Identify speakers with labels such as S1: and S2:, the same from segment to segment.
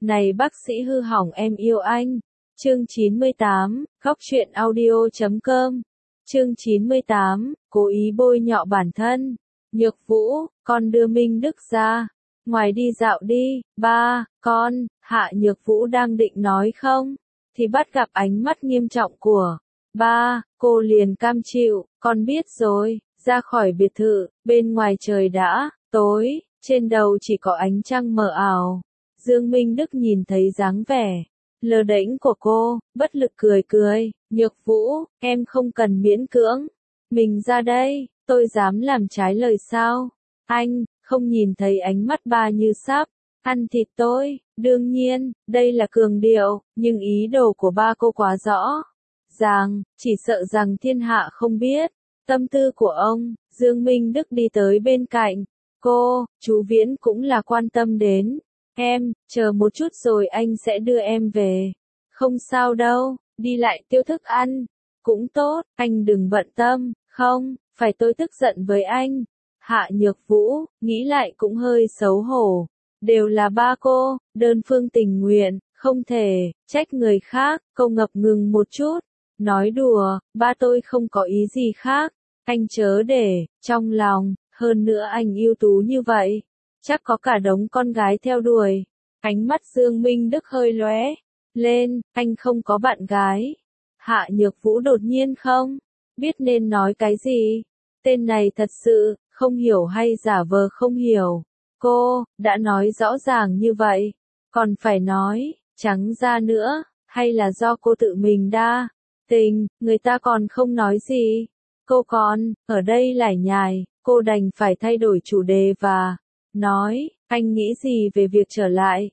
S1: Này bác sĩ hư hỏng em yêu anh. Chương 98, Góc truyện audio.com. Chương 98, cố ý bôi nhọ bản thân. Nhược Vũ, con đưa Minh Đức ra. Ngoài đi dạo đi, ba, con. Hạ Nhược Vũ đang định nói không, thì bắt gặp ánh mắt nghiêm trọng của ba, cô liền cam chịu, con biết rồi, ra khỏi biệt thự, bên ngoài trời đã tối, trên đầu chỉ có ánh trăng mờ ảo. Dương Minh Đức nhìn thấy dáng vẻ lơ đễnh của cô, bất lực cười cười, Nhược Vũ, em không cần miễn cưỡng, mình ra đây, tôi dám làm trái lời sao? Anh, không nhìn thấy ánh mắt ba như sắp ăn thịt tôi, đương nhiên, đây là cường điệu, nhưng ý đồ của ba cô quá rõ ràng, chỉ sợ rằng thiên hạ không biết tâm tư của ông. Dương Minh Đức đi tới bên cạnh cô, chú Viễn cũng là quan tâm đến em, chờ một chút rồi anh sẽ đưa em về. Không sao đâu, đi lại tiêu thức ăn cũng tốt, anh đừng bận tâm. Không, phải tôi tức giận với anh. Hạ Nhược Vũ, nghĩ lại cũng hơi xấu hổ. Đều là ba cô, đơn phương tình nguyện, không thể trách người khác. Cô ngập ngừng một chút, nói đùa, ba tôi không có ý gì khác, anh chớ để trong lòng, hơn nữa anh ưu tú như vậy, chắc có cả đống con gái theo đuổi. Ánh mắt Dương Minh Đức hơi lóe lên, anh không có bạn gái. Hạ Nhược Vũ đột nhiên không biết nên nói cái gì. Tên này thật sự không hiểu hay giả vờ không hiểu. Cô đã nói rõ ràng như vậy, còn phải nói trắng ra nữa, hay là do cô tự mình đa tình, người ta còn không nói gì. Cô còn ở đây lải nhải, cô đành phải thay đổi chủ đề và nói, anh nghĩ gì về việc trở lại?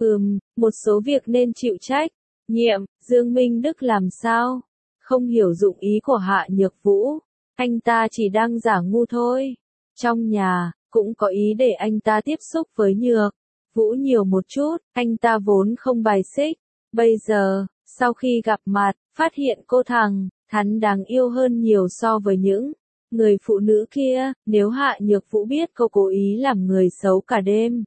S1: Một số việc nên chịu trách nhiệm. Dương Minh Đức làm sao không hiểu dụng ý của Hạ Nhược Vũ, anh ta chỉ đang giả ngu thôi. Trong nhà cũng có ý để anh ta tiếp xúc với Nhược Vũ nhiều một chút, anh ta vốn không bài xích. Bây giờ, sau khi gặp mặt, phát hiện cô thẳng thắn đáng yêu hơn nhiều so với những người phụ nữ kia. Nếu Hạ Nhược Vũ biết cô cố ý làm người xấu cả đêm,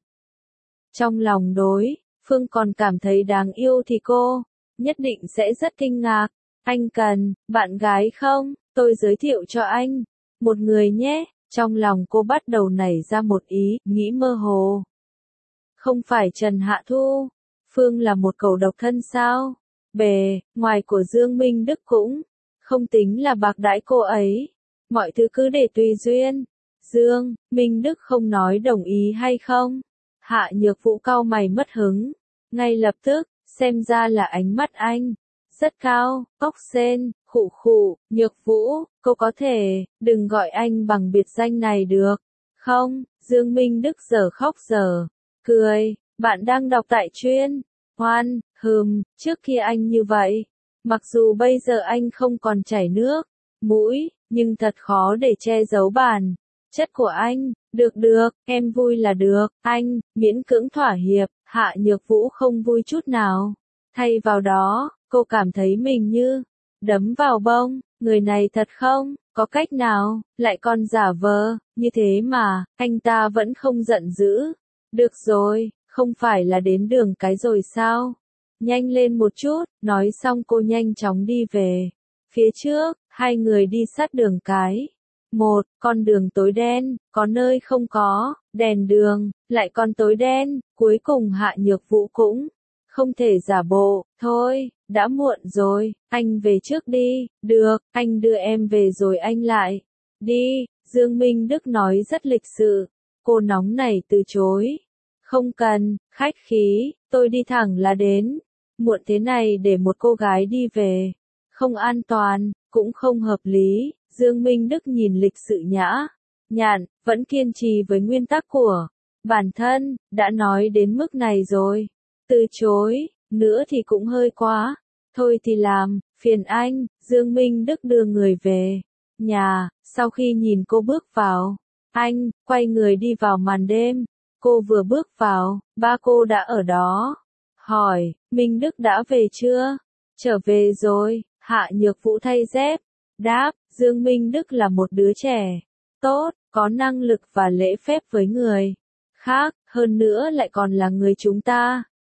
S1: trong lòng đối phương còn cảm thấy đáng yêu thì cô nhất định sẽ rất kinh ngạc. Anh cần bạn gái không? Tôi giới thiệu cho anh một người nhé. Trong lòng cô bắt đầu nảy ra một ý nghĩ mơ hồ. Không phải Trần Hạ Thu Phương là một cẩu độc thân sao? Bề ngoài của Dương Minh Đức cũng không tính là bạc đãi cô ấy. Mọi thứ cứ để tùy duyên. Dương Minh Đức không nói đồng ý hay không? Hạ Nhược Vũ cau mày mất hứng. Ngay lập tức, xem ra là ánh mắt anh rất cao, óc sên, khụ khụ. Nhược Vũ, cô có thể đừng gọi anh bằng biệt danh này được không? Dương Minh Đức giờ khóc giờ cười. Bạn đang đọc tại truyện Hoan. Trước kia anh như vậy, mặc dù bây giờ anh không còn chảy nước mũi, nhưng thật khó để che giấu bản chất của anh. Được, em vui là được. Anh miễn cưỡng thỏa hiệp. Hạ Nhược Vũ không vui chút nào. Thay vào đó, cô cảm thấy mình như đấm vào bông. Người này thật không có cách nào, lại còn giả vờ như thế mà anh ta vẫn không giận dữ. Được rồi, không phải là đến đường cái rồi sao? Nhanh lên một chút. Nói xong cô nhanh chóng đi về phía trước. Hai người đi sát đường cái. Một con đường tối đen, có nơi không có đèn đường, lại còn tối đen. Cuối cùng Hạ Nhược Vũ cũng không thể giả bộ. Thôi, đã muộn rồi, anh về trước đi. Được, anh đưa em về rồi anh lại đi. Dương Minh Đức nói rất lịch sự. Cô nóng nảy từ chối. Không cần khách khí, tôi đi thẳng là đến. Muộn thế này để một cô gái đi về, không an toàn, cũng không hợp lý. Dương Minh Đức nhìn lịch sự nhã nhặn, vẫn kiên trì với nguyên tắc của bản thân. Đã nói đến mức này rồi, từ chối nữa thì cũng hơi quá. Thôi thì làm phiền anh. Dương Minh Đức đưa người về nhà. Sau khi nhìn cô bước vào, anh quay người đi vào màn đêm. Cô vừa bước vào, ba cô đã ở đó. Hỏi, Minh Đức đã về chưa? Trở về rồi. Hạ Nhược Vũ thay dép đáp. Dương Minh Đức là một đứa trẻ tốt, có năng lực và lễ phép với người khác, hơn nữa lại còn là người chúng ta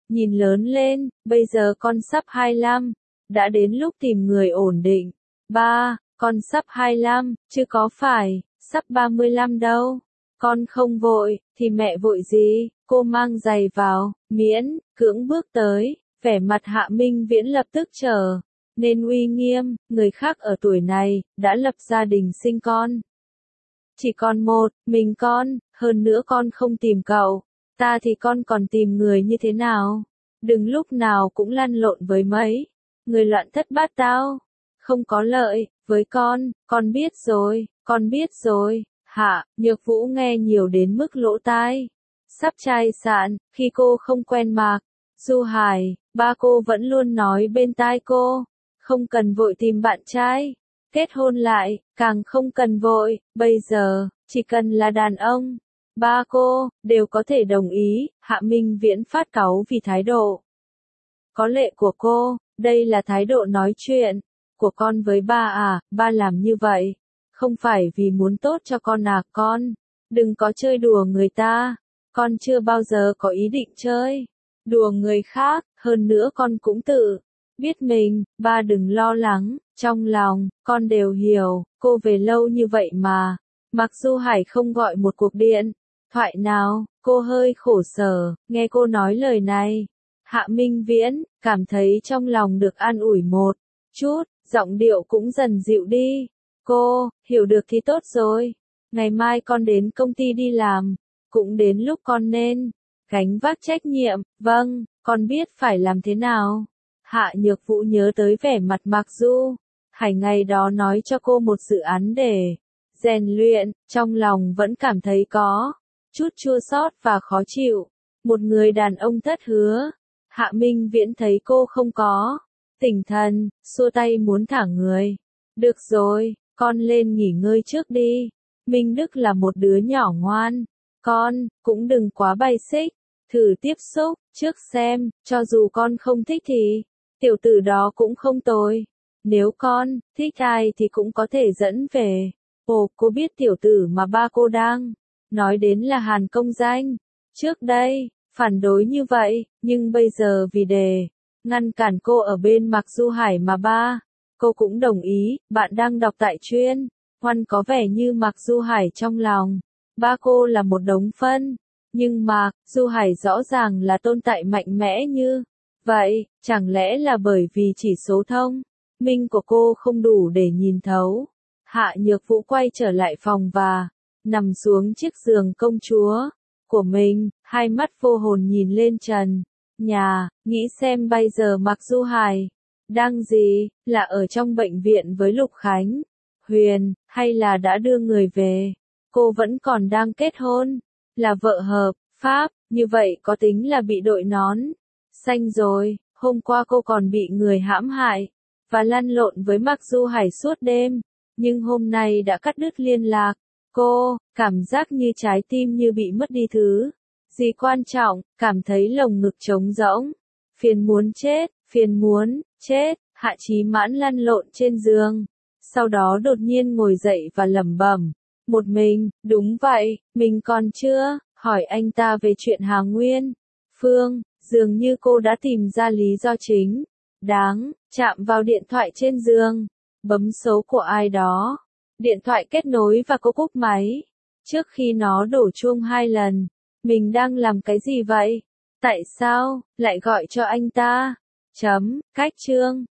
S1: nhìn lớn lên, bây giờ con sắp 25, đã đến lúc tìm người ổn định. Ba, con sắp 25, chứ có phải, sắp 35 đâu. Con không vội, thì mẹ vội gì, cô mang giày vào, miễn, cưỡng bước tới, vẻ mặt Hạ Minh Viễn lập tức trở nên uy nghiêm, người khác ở tuổi này, đã lập gia đình sinh con. Chỉ còn một, mình con, hơn nữa con không tìm cậu, ta thì con còn tìm người như thế nào? Đừng lúc nào cũng lăn lộn với mấy người loạn thất bát tao, không có lợi với con biết rồi, con biết rồi. Hạ Nhược Vũ nghe nhiều đến mức lỗ tai sắp chai sạn, khi cô không quen Mạc Du Hải, ba cô vẫn luôn nói bên tai cô, không cần vội tìm bạn trai, kết hôn lại, càng không cần vội, bây giờ, chỉ cần là đàn ông. Ba cô, đều có thể đồng ý, Hạ Minh Viễn phát cáu vì thái độ có lệ của cô, đây là thái độ nói chuyện của con với ba à, ba làm như vậy, không phải vì muốn tốt cho con à, con, đừng có chơi đùa người ta, con chưa bao giờ có ý định chơi đùa người khác, hơn nữa con cũng tự biết mình, ba đừng lo lắng, trong lòng, con đều hiểu, cô về lâu như vậy mà. Mặc dù Hải không gọi một cuộc điện thoại nào, cô hơi khổ sở, nghe cô nói lời này. Hạ Minh Viễn, cảm thấy trong lòng được an ủi một chút, giọng điệu cũng dần dịu đi. Cô, hiểu được thì tốt rồi. Ngày mai con đến công ty đi làm, cũng đến lúc con nên gánh vác trách nhiệm, vâng, con biết phải làm thế nào. Hạ Nhược Vũ nhớ tới vẻ mặt Mạc Du Hải ngày đó nói cho cô một dự án để rèn luyện, trong lòng vẫn cảm thấy có chút chua xót và khó chịu. Một người đàn ông thất hứa. Hạ Minh Viễn thấy cô không có tỉnh thần, xua tay muốn thả người. Được rồi, con lên nghỉ ngơi trước đi. Minh Đức là một đứa nhỏ ngoan. Con, cũng đừng quá bay xích. Thử tiếp xúc, trước xem, cho dù con không thích thì, tiểu tử đó cũng không tồi. Nếu con, thích ai thì cũng có thể dẫn về. Ồ, cô biết tiểu tử mà ba cô đang nói đến là Hàn Công Danh. Trước đây, phản đối như vậy, nhưng bây giờ vì để ngăn cản cô ở bên Mạc Du Hải mà ba, cô cũng đồng ý, bạn đang đọc tại chuyên. Hoan có vẻ như Mạc Du Hải trong lòng. Ba cô là một đống phân. Nhưng Mạc Du Hải rõ ràng là tồn tại mạnh mẽ như vậy, chẳng lẽ là bởi vì chỉ số thông minh của cô không đủ để nhìn thấu. Hạ Nhược Vũ quay trở lại phòng và nằm xuống chiếc giường công chúa của mình, hai mắt vô hồn nhìn lên trần nhà, nghĩ xem bây giờ Mạc Du Hải đang gì, là ở trong bệnh viện với Lục Khánh Huyền, hay là đã đưa người về. Cô vẫn còn đang kết hôn, là vợ hợp pháp, như vậy có tính là bị đội nón xanh rồi. Hôm qua cô còn bị người hãm hại và lăn lộn với Mạc Du Hải suốt đêm, nhưng hôm nay đã cắt đứt liên lạc. Cô cảm giác như trái tim như bị mất đi thứ gì quan trọng, cảm thấy lồng ngực trống rỗng, phiền muốn chết. Hạ Chí Mãn lăn lộn trên giường, sau đó đột nhiên ngồi dậy và lẩm bẩm, một mình, đúng vậy, mình còn chưa hỏi anh ta về chuyện Hà Nguyên Phương, dường như cô đã tìm ra lý do chính đáng, chạm vào điện thoại trên giường, bấm số của ai đó. Điện thoại kết nối và cô cúp máy. Trước khi nó đổ chuông 2 lần, mình đang làm cái gì vậy? Tại sao lại gọi cho anh ta? Cách chương